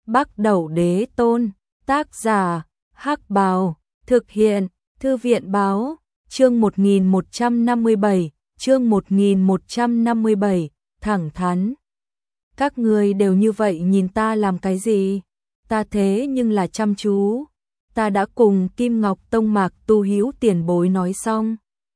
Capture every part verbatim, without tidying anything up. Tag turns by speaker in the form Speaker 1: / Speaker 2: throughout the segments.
Speaker 1: Bắc Đẩu Đế Tôn, tác giả, Hắc Bào, thực hiện, Thư viện báo, chương một nghìn một trăm năm mươi bảy, chương một nghìn một trăm năm mươi bảy, thẳng thắn. Các ngươi đều như vậy nhìn ta làm cái gì? Ta thế nhưng là chăm chú. Ta đã cùng Kim Ngọc Tông Mạc Tu Hữu tiền bối nói xong.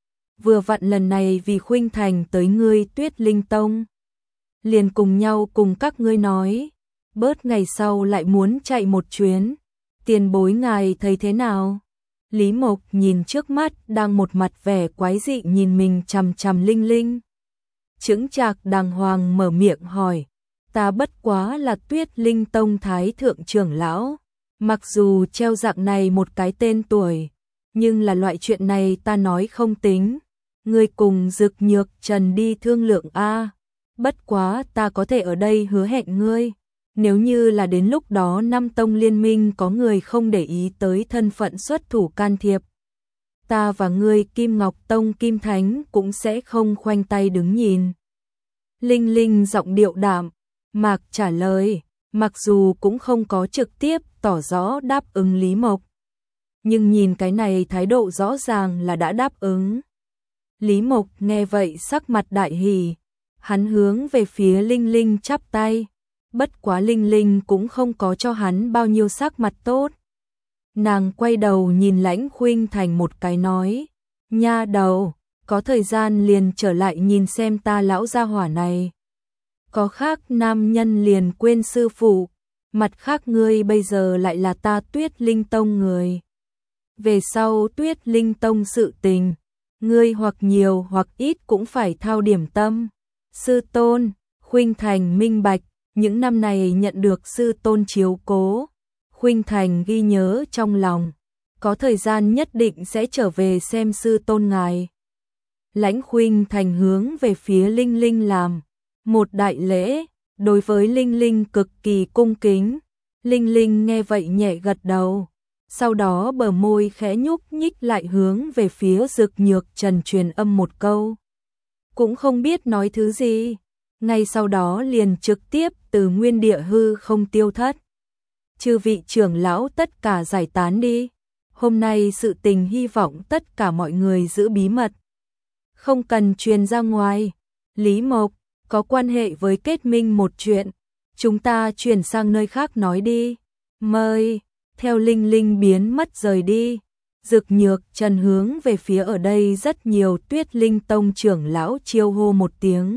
Speaker 1: Vừa vặn lần này vì khuynh thành tới ngươi Tuyết Linh Tông. Liền cùng nhau cùng các ngươi nói. Bớt ngày sau lại muốn chạy một chuyến. Tiền bối ngài thấy thế nào? Lý Mộc nhìn trước mắt đang một mặt vẻ quái dị nhìn mình chằm chằm Linh Linh. Chững chạc đàng hoàng mở miệng hỏi. Ta bất quá là Tuyết Linh Tông Thái Thượng trưởng lão. Mặc dù treo dạng này một cái tên tuổi, nhưng là loại chuyện này ta nói không tính. Ngươi cùng Dực Nhược Trần đi thương lượng a. Bất quá ta có thể ở đây hứa hẹn ngươi. Nếu như là đến lúc đó năm tông liên minh có người không để ý tới thân phận xuất thủ can thiệp, ta và ngươi Kim Ngọc Tông Kim Thánh cũng sẽ không khoanh tay đứng nhìn. Linh Linh giọng điệu đạm, Mạc trả lời, mặc dù cũng không có trực tiếp tỏ rõ đáp ứng Lý Mộc. Nhưng nhìn cái này thái độ rõ ràng là đã đáp ứng. Lý Mộc nghe vậy sắc mặt đại hỉ, hắn hướng về phía Linh Linh chắp tay. Bất quá Linh Linh cũng không có cho hắn bao nhiêu sắc mặt tốt. Nàng quay đầu nhìn Lãnh Khuynh Thành một cái nói, nha đầu, có thời gian liền trở lại nhìn xem ta lão gia hỏa này. Có khác nam nhân liền quên sư phụ, mặt khác ngươi bây giờ lại là ta Tuyết Linh Tông người. Về sau Tuyết Linh Tông sự tình, ngươi hoặc nhiều hoặc ít cũng phải thao điểm tâm. Sư tôn, Khuynh Thành minh bạch. Những năm này nhận được sư tôn chiếu cố, Khuynh Thành ghi nhớ trong lòng, có thời gian nhất định sẽ trở về xem sư tôn ngài. Lãnh Khuynh Thành hướng về phía Linh Linh làm một đại lễ, đối với Linh Linh cực kỳ cung kính. Linh Linh nghe vậy nhẹ gật đầu, sau đó bờ môi khẽ nhúc nhích lại hướng về phía Dực Nhược Trần truyền âm một câu. Cũng không biết nói thứ gì. Ngay sau đó liền trực tiếp từ nguyên địa hư không tiêu thất. Chư vị trưởng lão tất cả giải tán đi. Hôm nay sự tình hy vọng tất cả mọi người giữ bí mật. Không cần truyền ra ngoài. Lý Mộc, có quan hệ với kết minh một chuyện. Chúng ta chuyển sang nơi khác nói đi. Mời, theo Linh Linh biến mất rời đi. Dực Nhược Trần hướng về phía ở đây rất nhiều Tuyết Linh Tông trưởng lão chiêu hô một tiếng.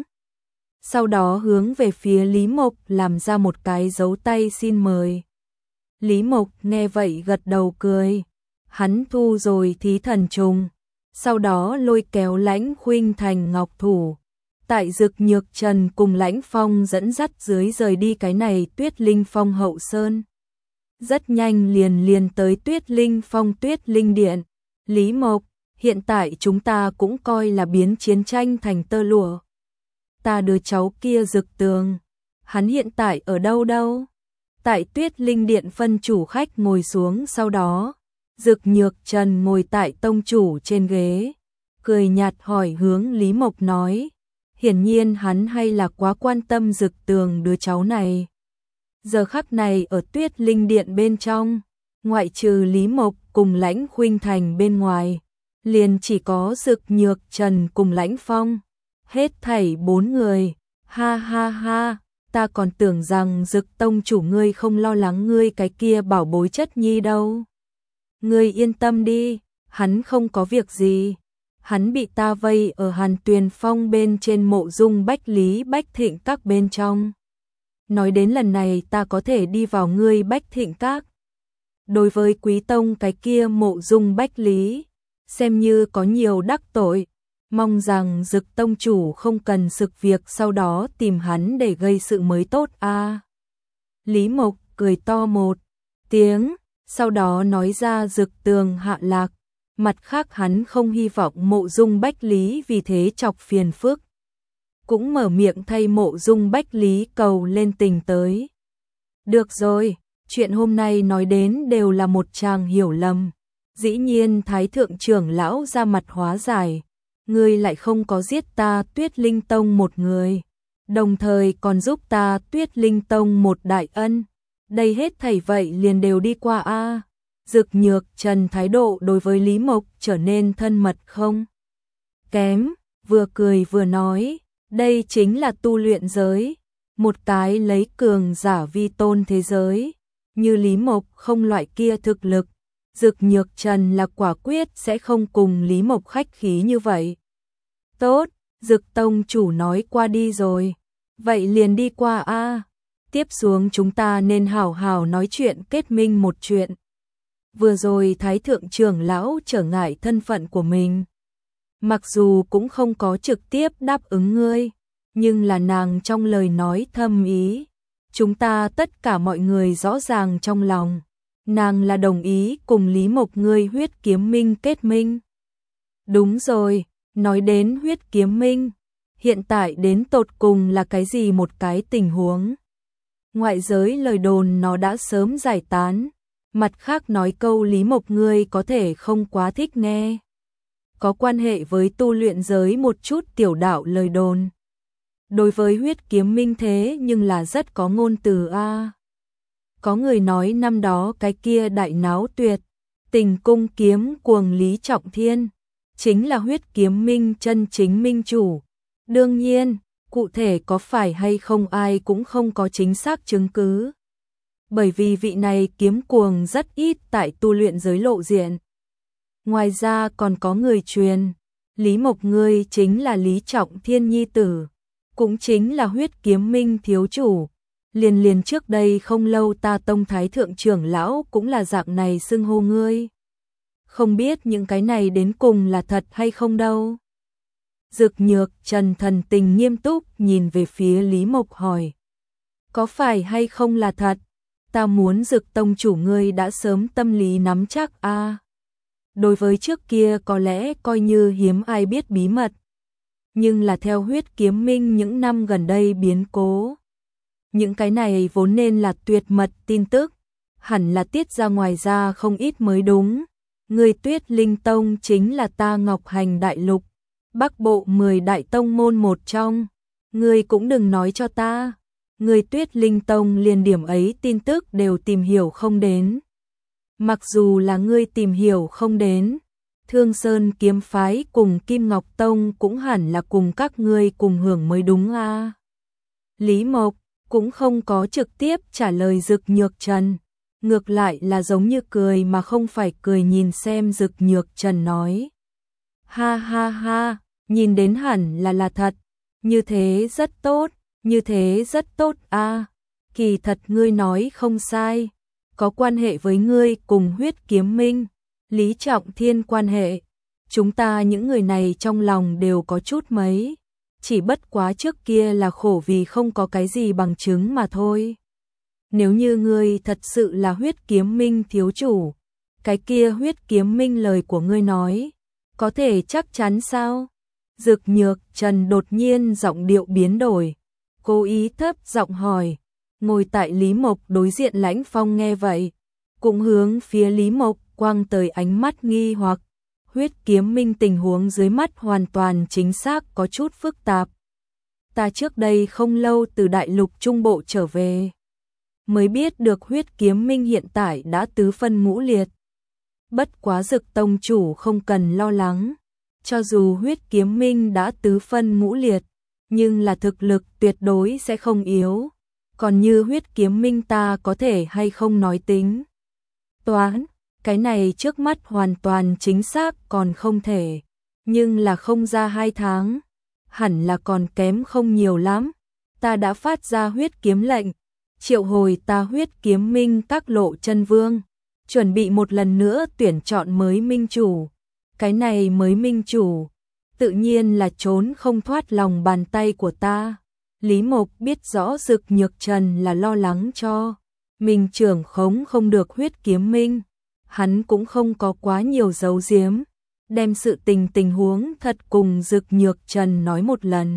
Speaker 1: Sau đó hướng về phía Lý Mộc làm ra một cái dấu tay xin mời. Lý Mộc nghe vậy gật đầu cười. Hắn thu rồi thí thần trùng. Sau đó lôi kéo Lãnh Khuynh Thành ngọc thủ. Tại Dực Nhược Trần cùng Lãnh Phong dẫn dắt dưới rời đi cái này Tuyết Linh Phong hậu sơn. Rất nhanh liền liền tới Tuyết Linh Phong Tuyết Linh Điện. Lý Mộc, hiện tại chúng ta cũng coi là biến chiến tranh thành tơ lụa. Ta đứa cháu kia Dực Tường, hắn hiện tại ở đâu đâu? Tại Tuyết Linh Điện phân chủ khách ngồi xuống, sau đó Dực Nhược Trần ngồi tại tông chủ trên ghế, cười nhạt hỏi hướng Lý Mộc nói, hiển nhiên hắn hay là quá quan tâm Dực Tường đứa cháu này. Giờ khắc này ở Tuyết Linh Điện bên trong, ngoại trừ Lý Mộc cùng Lãnh Khuynh Thành bên ngoài, liền chỉ có Dực Nhược Trần cùng Lãnh Phong. Hết thảy bốn người, ha ha ha, ta còn tưởng rằng Dực tông chủ ngươi không lo lắng ngươi cái kia bảo bối chất nhi đâu. Ngươi yên tâm đi, hắn không có việc gì. Hắn bị ta vây ở Hàn Tuyền Phong bên trên Mộ Dung Bách Lý Bách Thịnh Các bên trong. Nói đến lần này ta có thể đi vào ngươi Bách Thịnh Các. Đối với quý tông cái kia Mộ Dung Bách Lý, xem như có nhiều đắc tội. Mong rằng Dực tông chủ không cần sực việc sau đó tìm hắn để gây sự mới tốt a. À. Lý Mộc cười to một tiếng, sau đó nói ra Dực Tường hạ lạc. Mặt khác hắn không hy vọng Mộ Dung Bách Lý vì thế chọc phiền phức. Cũng mở miệng thay Mộ Dung Bách Lý cầu lên tình tới. Được rồi, chuyện hôm nay nói đến đều là một tràng hiểu lầm. Dĩ nhiên Thái Thượng trưởng lão ra mặt hóa giải. Ngươi lại không có giết ta Tuyết Linh Tông một người, đồng thời còn giúp ta Tuyết Linh Tông một đại ân. đây hết thảy vậy liền đều đi qua a. Dực Nhược Trần thái độ đối với Lý Mộc trở nên thân mật không kém, vừa cười vừa nói, đây chính là tu luyện giới, một cái lấy cường giả vi tôn thế giới, như Lý Mộc không loại kia thực lực, Dực Nhược Trần là quả quyết sẽ không cùng Lý Mộc khách khí như vậy. Tốt, Dực tông chủ nói qua đi rồi, vậy liền đi qua a. Tiếp xuống chúng ta nên hảo hảo nói chuyện kết minh một chuyện. Vừa rồi Thái thượng trưởng lão trở ngại thân phận của mình, mặc dù cũng không có trực tiếp đáp ứng ngươi, nhưng là nàng trong lời nói thâm ý, chúng ta tất cả mọi người rõ ràng trong lòng, nàng là đồng ý cùng Lý Mộc ngươi huyết kiếm minh kết minh. Đúng rồi, nói đến huyết kiếm minh, hiện tại đến tột cùng là cái gì một cái tình huống? Ngoại giới lời đồn nó đã sớm giải tán, mặt khác nói câu Lý Mộc ngươi có thể không quá thích nghe. Có quan hệ với tu luyện giới một chút tiểu đạo lời đồn. Đối với huyết kiếm minh thế nhưng là rất có ngôn từ a. Có người nói năm đó cái kia đại náo tuyệt, tình cung kiếm cuồng Lý Trọng Thiên, chính là huyết kiếm minh chân chính minh chủ. Đương nhiên, cụ thể có phải hay không ai cũng không có chính xác chứng cứ. Bởi vì vị này kiếm cuồng rất ít tại tu luyện giới lộ diện. Ngoài ra còn có người truyền, Lý Mộc ngươi chính là Lý Trọng Thiên nhi tử, cũng chính là huyết kiếm minh thiếu chủ. Liền liền trước đây không lâu ta tông thái thượng trưởng lão cũng là dạng này xưng hô ngươi. Không biết những cái này đến cùng là thật hay không đâu. Dực Nhược Trần thần tình nghiêm túc nhìn về phía Lý Mộc hỏi. Có phải hay không là thật? Ta muốn Dực tông chủ ngươi đã sớm tâm lý nắm chắc a. À, đối với trước kia có lẽ coi như hiếm ai biết bí mật. Nhưng là theo huyết kiếm minh những năm gần đây biến cố. Những cái này vốn nên là tuyệt mật tin tức. Hẳn là tiết ra ngoài ra không ít mới đúng. Người Tuyết Linh Tông chính là ta Ngọc Hành Đại Lục. Bắc bộ mười đại tông môn một trong. Ngươi cũng đừng nói cho ta. Người Tuyết Linh Tông liền điểm ấy tin tức đều tìm hiểu không đến. Mặc dù là ngươi tìm hiểu không đến, Thương Sơn kiếm phái cùng Kim Ngọc Tông cũng hẳn là cùng các ngươi cùng hưởng mới đúng a. À. Lý Mộc cũng không có trực tiếp trả lời Dực Nhược Trần, ngược lại là giống như cười mà không phải cười nhìn xem Dực Nhược Trần nói. Ha ha ha, nhìn đến hẳn là là thật, như thế rất tốt, như thế rất tốt a. À, kỳ thật ngươi nói không sai, có quan hệ với ngươi cùng huyết kiếm minh, Lý Trọng Thiên quan hệ. Chúng ta những người này trong lòng đều có chút mấy, chỉ bất quá trước kia là khổ vì không có cái gì bằng chứng mà thôi. Nếu như ngươi thật sự là huyết kiếm minh thiếu chủ, cái kia huyết kiếm minh lời của ngươi nói, có thể chắc chắn sao? Dực Nhược Trần đột nhiên giọng điệu biến đổi, cố ý thấp giọng hỏi. Ngồi tại Lý Mộc đối diện Lãnh Phong nghe vậy, cũng hướng phía Lý Mộc quăng tới ánh mắt nghi hoặc. Huyết kiếm minh tình huống dưới mắt hoàn toàn chính xác có chút phức tạp. Ta trước đây không lâu từ đại lục trung bộ trở về, mới biết được huyết kiếm minh hiện tại đã tứ phân ngũ liệt. Bất quá Dực tông chủ không cần lo lắng, cho dù huyết kiếm minh đã tứ phân ngũ liệt, nhưng là thực lực tuyệt đối sẽ không yếu. Còn như huyết kiếm minh ta có thể hay không nói tính toán, cái này trước mắt hoàn toàn chính xác còn không thể, nhưng là không ra hai tháng, hẳn là còn kém không nhiều lắm. Ta đã phát ra huyết kiếm lệnh, triệu hồi ta huyết kiếm minh các lộ chân vương, chuẩn bị một lần nữa tuyển chọn mới minh chủ. Cái này mới minh chủ, tự nhiên là trốn không thoát lòng bàn tay của ta. Lý Mộc biết rõ Dực Nhược Trần là lo lắng cho mình trưởng khống không được huyết kiếm minh, hắn cũng không có quá nhiều giấu giếm, đem sự tình tình huống thật cùng Dực Nhược Trần nói một lần.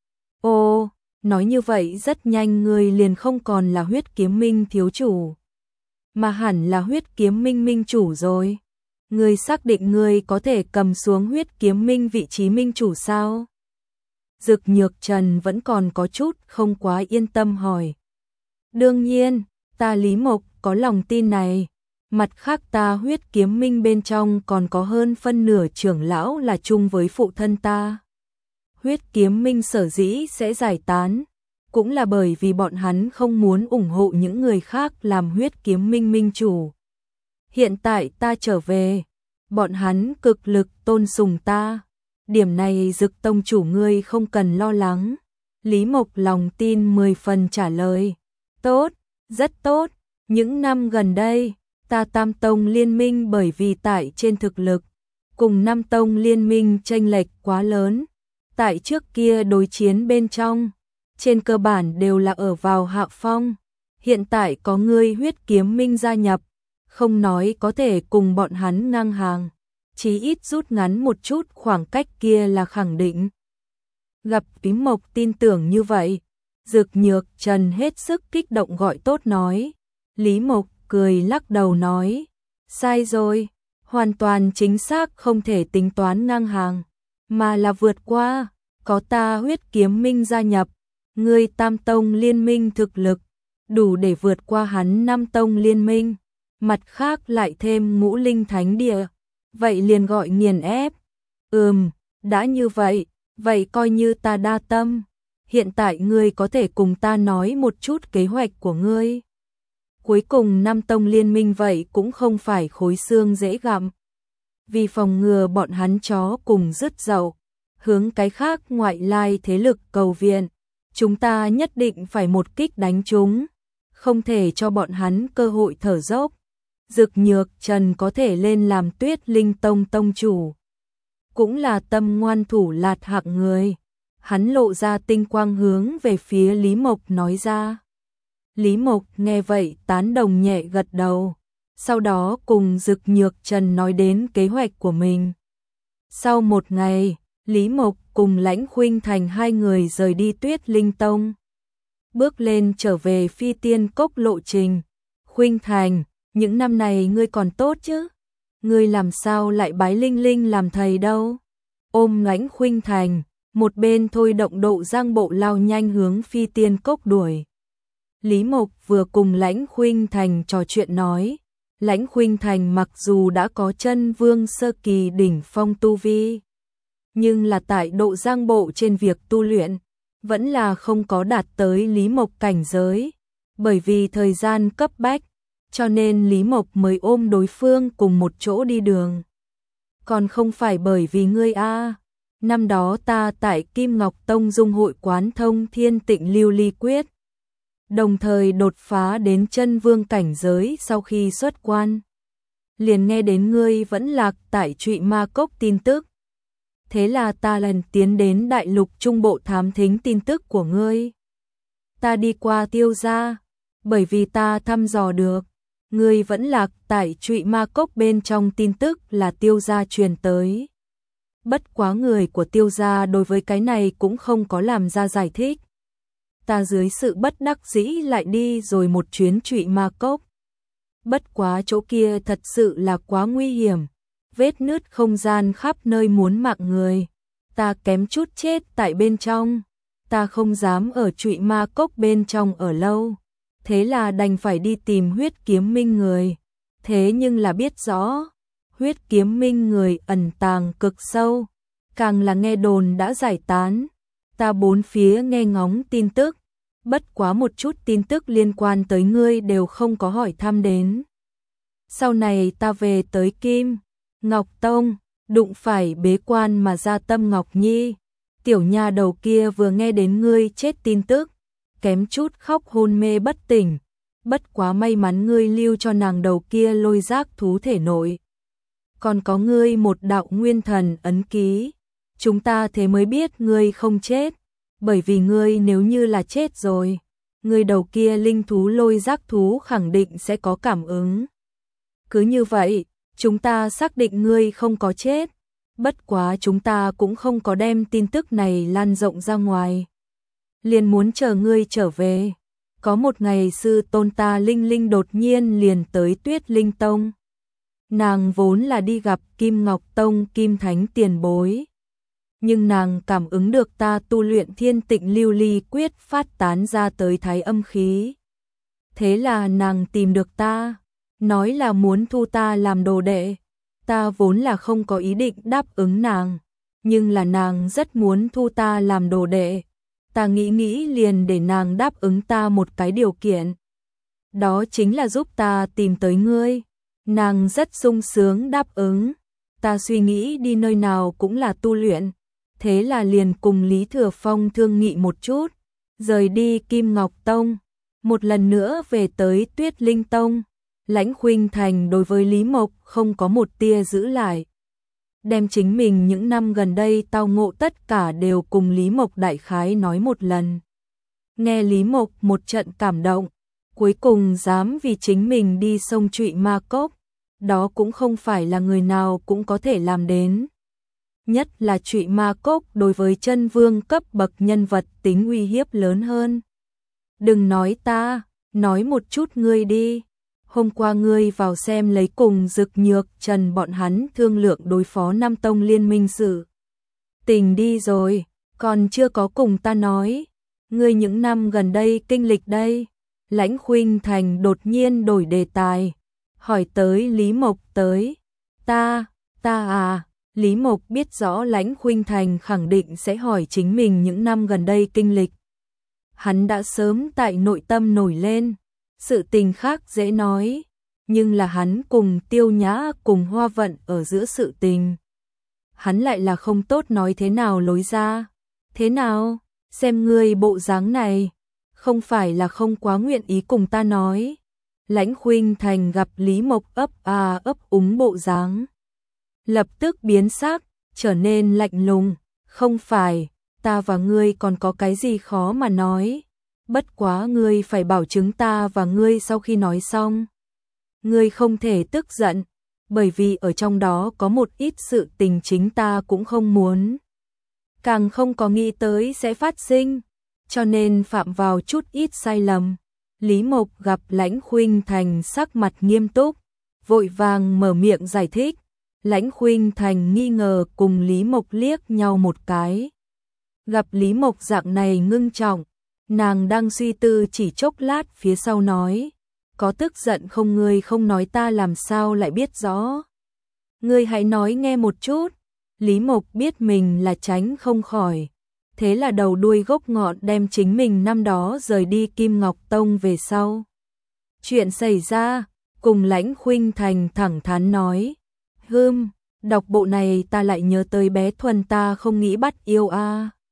Speaker 1: Ô, nói như vậy rất nhanh ngươi liền không còn là huyết kiếm minh thiếu chủ, mà hẳn là huyết kiếm minh minh chủ rồi. Ngươi xác định ngươi có thể cầm xuống huyết kiếm minh vị trí minh chủ sao? Dực Nhược Trần vẫn còn có chút không quá yên tâm hỏi. Đương nhiên, Ta Lý Mộc có lòng tin này. Mặt khác ta Huyết Kiếm Minh bên trong còn có hơn phân nửa trưởng lão là chung với phụ thân ta. Huyết Kiếm Minh sở dĩ sẽ giải tán, cũng là bởi vì bọn hắn không muốn ủng hộ những người khác làm Huyết Kiếm Minh minh chủ. Hiện tại ta trở về, bọn hắn cực lực tôn sùng ta. Điểm này Dực tông chủ ngươi không cần lo lắng. Lý Mộc lòng tin mười phần trả lời. Tốt, rất tốt. Những năm gần đây, ta Tam Tông liên minh bởi vì tại trên thực lực, cùng Nam Tông liên minh chênh lệch quá lớn. Tại trước kia đối chiến bên trong, trên cơ bản đều là ở vào hạ phong. Hiện tại có ngươi Huyết Kiếm Minh gia nhập, không nói có thể cùng bọn hắn ngang hàng, chí ít rút ngắn một chút khoảng cách kia là khẳng định. Gặp Lý Mộc tin tưởng như vậy, Dực Nhược Trần hết sức kích động gọi tốt nói. Lý Mộc cười lắc đầu nói, sai rồi, hoàn toàn chính xác không thể tính toán ngang hàng, mà là vượt qua, có ta Huyết Kiếm Minh gia nhập, ngươi Tam Tông liên minh thực lực, đủ để vượt qua hắn Nam Tông liên minh, mặt khác lại thêm Ngũ Linh Thánh Địa, vậy liền gọi nghiền ép. Ừm, đã như vậy, vậy coi như ta đa tâm, hiện tại ngươi có thể cùng ta nói một chút kế hoạch của ngươi. Cuối cùng Nam Tông liên minh vậy cũng không phải khối xương dễ gặm. Vì phòng ngừa bọn hắn chó cùng rứt dậu, hướng cái khác ngoại lai thế lực cầu viện, chúng ta nhất định phải một kích đánh chúng, không thể cho bọn hắn cơ hội thở dốc. Dực Nhược Trần có thể lên làm Tuyết Linh Tông tông chủ, cũng là tâm ngoan thủ lạt hạng người. Hắn lộ ra tinh quang hướng về phía Lý Mộc nói ra. Lý Mộc nghe vậy tán đồng nhẹ gật đầu, sau đó cùng Dực Nhược Trần nói đến kế hoạch của mình. Sau một ngày, Lý Mộc cùng Lãnh Khuynh Thành hai người rời đi Tuyết Linh Tông, bước lên trở về Phi Tiên Cốc lộ trình. Khuynh Thành, những năm này ngươi còn tốt chứ? Ngươi làm sao lại bái Linh Linh làm thầy đâu? Ôm Lãnh Khuynh Thành, một bên thôi động độ giang bộ lao nhanh hướng Phi Tiên Cốc đuổi. Lý Mộc vừa cùng Lãnh Khuynh Thành trò chuyện nói, Lãnh Khuynh Thành mặc dù đã có chân vương sơ kỳ đỉnh phong tu vi, nhưng là tại độ giang bộ trên việc tu luyện, vẫn là không có đạt tới Lý Mộc cảnh giới, bởi vì thời gian cấp bách, cho nên Lý Mộc mới ôm đối phương cùng một chỗ đi đường. Còn không phải bởi vì ngươi a, năm đó ta tại Kim Ngọc Tông dung hội quán thông Thiên Tịnh Lưu Ly Quyết, đồng thời đột phá đến chân vương cảnh giới sau khi xuất quan, liền nghe đến ngươi vẫn lạc tại Trụy Ma Cốc tin tức. Thế là ta lần tiến đến đại lục trung bộ thám thính tin tức của ngươi. Ta đi qua Tiêu gia, bởi vì ta thăm dò được, ngươi vẫn lạc tại Trụy Ma Cốc bên trong tin tức là Tiêu gia truyền tới. Bất quá người của Tiêu gia đối với cái này cũng không có làm ra giải thích. Ta dưới sự bất đắc dĩ lại đi rồi một chuyến Trụy Ma Cốc. Bất quá chỗ kia thật sự là quá nguy hiểm, vết nứt không gian khắp nơi muốn mạng người, ta kém chút chết tại bên trong, ta không dám ở Trụy Ma Cốc bên trong ở lâu, thế là đành phải đi tìm Huyết Kiếm Minh người, thế nhưng là biết rõ, Huyết Kiếm Minh người ẩn tàng cực sâu, càng là nghe đồn đã giải tán, ta bốn phía nghe ngóng tin tức, bất quá một chút tin tức liên quan tới ngươi đều không có hỏi thăm đến. Sau này ta về tới Kim Ngọc Tông, đụng phải bế quan mà ra Tâm Ngọc Nhi, tiểu nha đầu kia vừa nghe đến ngươi chết tin tức, kém chút khóc hôn mê bất tỉnh, bất quá may mắn ngươi lưu cho nàng đầu kia lôi giác thú thể nội. Còn có ngươi một đạo nguyên thần ấn ký, chúng ta thế mới biết ngươi không chết, bởi vì ngươi nếu như là chết rồi, ngươi đầu kia linh thú lôi giác thú khẳng định sẽ có cảm ứng. Cứ như vậy, chúng ta xác định ngươi không có chết, bất quá chúng ta cũng không có đem tin tức này lan rộng ra ngoài. Liền muốn chờ ngươi trở về. Có một ngày sư tôn ta Linh Linh đột nhiên liền tới Tuyết Linh Tông. Nàng vốn là đi gặp Kim Ngọc Tông Kim Thánh tiền bối. Nhưng nàng cảm ứng được ta tu luyện Thiên Tịnh Lưu Ly Quyết phát tán ra tới thái âm khí. Thế là nàng tìm được ta, nói là muốn thu ta làm đồ đệ. Ta vốn là không có ý định đáp ứng nàng, nhưng là nàng rất muốn thu ta làm đồ đệ. Ta nghĩ nghĩ liền để nàng đáp ứng ta một cái điều kiện. Đó chính là giúp ta tìm tới ngươi. Nàng rất sung sướng đáp ứng. Ta suy nghĩ đi nơi nào cũng là tu luyện. Thế là liền cùng Lý Thừa Phong thương nghị một chút, rời đi Kim Ngọc Tông, một lần nữa về tới Tuyết Linh Tông. Lãnh Khuynh Thành đối với Lý Mộc không có một tia giữ lại. Đem chính mình những năm gần đây tao ngộ tất cả đều cùng Lý Mộc đại khái nói một lần. Nghe Lý Mộc một trận cảm động, cuối cùng dám vì chính mình đi sông Trụy Ma Cốc, đó cũng không phải là người nào cũng có thể làm đến. Nhất là Trụy Ma Cốc đối với chân vương cấp bậc nhân vật tính uy hiếp lớn hơn. Đừng nói ta, nói một chút ngươi đi. Hôm qua ngươi vào xem lấy cùng Dực Nhược Trần bọn hắn thương lượng đối phó Nam Tông liên minh sự tình đi rồi, còn chưa có cùng ta nói. Ngươi những năm gần đây kinh lịch đây. Lãnh Khuynh Thành đột nhiên đổi đề tài, hỏi tới Lý Mộc tới. Ta, ta à, Lý Mộc biết rõ Lãnh Khuynh Thành khẳng định sẽ hỏi chính mình những năm gần đây kinh lịch. Hắn đã sớm tại nội tâm nổi lên. Sự tình khác dễ nói, nhưng là hắn cùng Tiêu Nhã cùng Hoa Vận ở giữa sự tình. Hắn lại là không tốt nói thế nào lối ra. Thế nào, xem ngươi bộ dáng này, không phải là không quá nguyện ý cùng ta nói. Lãnh Khuynh Thành gặp Lý Mộc ấp à ấp úng bộ dáng, lập tức biến sắc, trở nên lạnh lùng. Không phải, ta và ngươi còn có cái gì khó mà nói. Bất quá ngươi phải bảo chứng ta và ngươi sau khi nói xong, ngươi không thể tức giận, bởi vì ở trong đó có một ít sự tình chính ta cũng không muốn, càng không có nghĩ tới sẽ phát sinh, cho nên phạm vào chút ít sai lầm. Lý Mộc gặp Lãnh Khuynh Thành sắc mặt nghiêm túc, vội vàng mở miệng giải thích. Lãnh Khuynh Thành nghi ngờ cùng Lý Mộc liếc nhau một cái. Gặp Lý Mộc dạng này ngưng trọng, nàng đang suy tư chỉ chốc lát phía sau nói, có tức giận không? Ngươi không nói ta làm sao lại biết rõ. Ngươi hãy nói nghe một chút. Lý Mộc biết mình là tránh không khỏi, thế là đầu đuôi gốc ngọn đem chính mình năm đó rời đi Kim Ngọc Tông về sau chuyện xảy ra, cùng Lãnh Khuynh Thành thẳng thắn nói. Hừm, đọc bộ này ta lại nhớ tới bé Thuần ta không nghĩ bắt yêu a. À.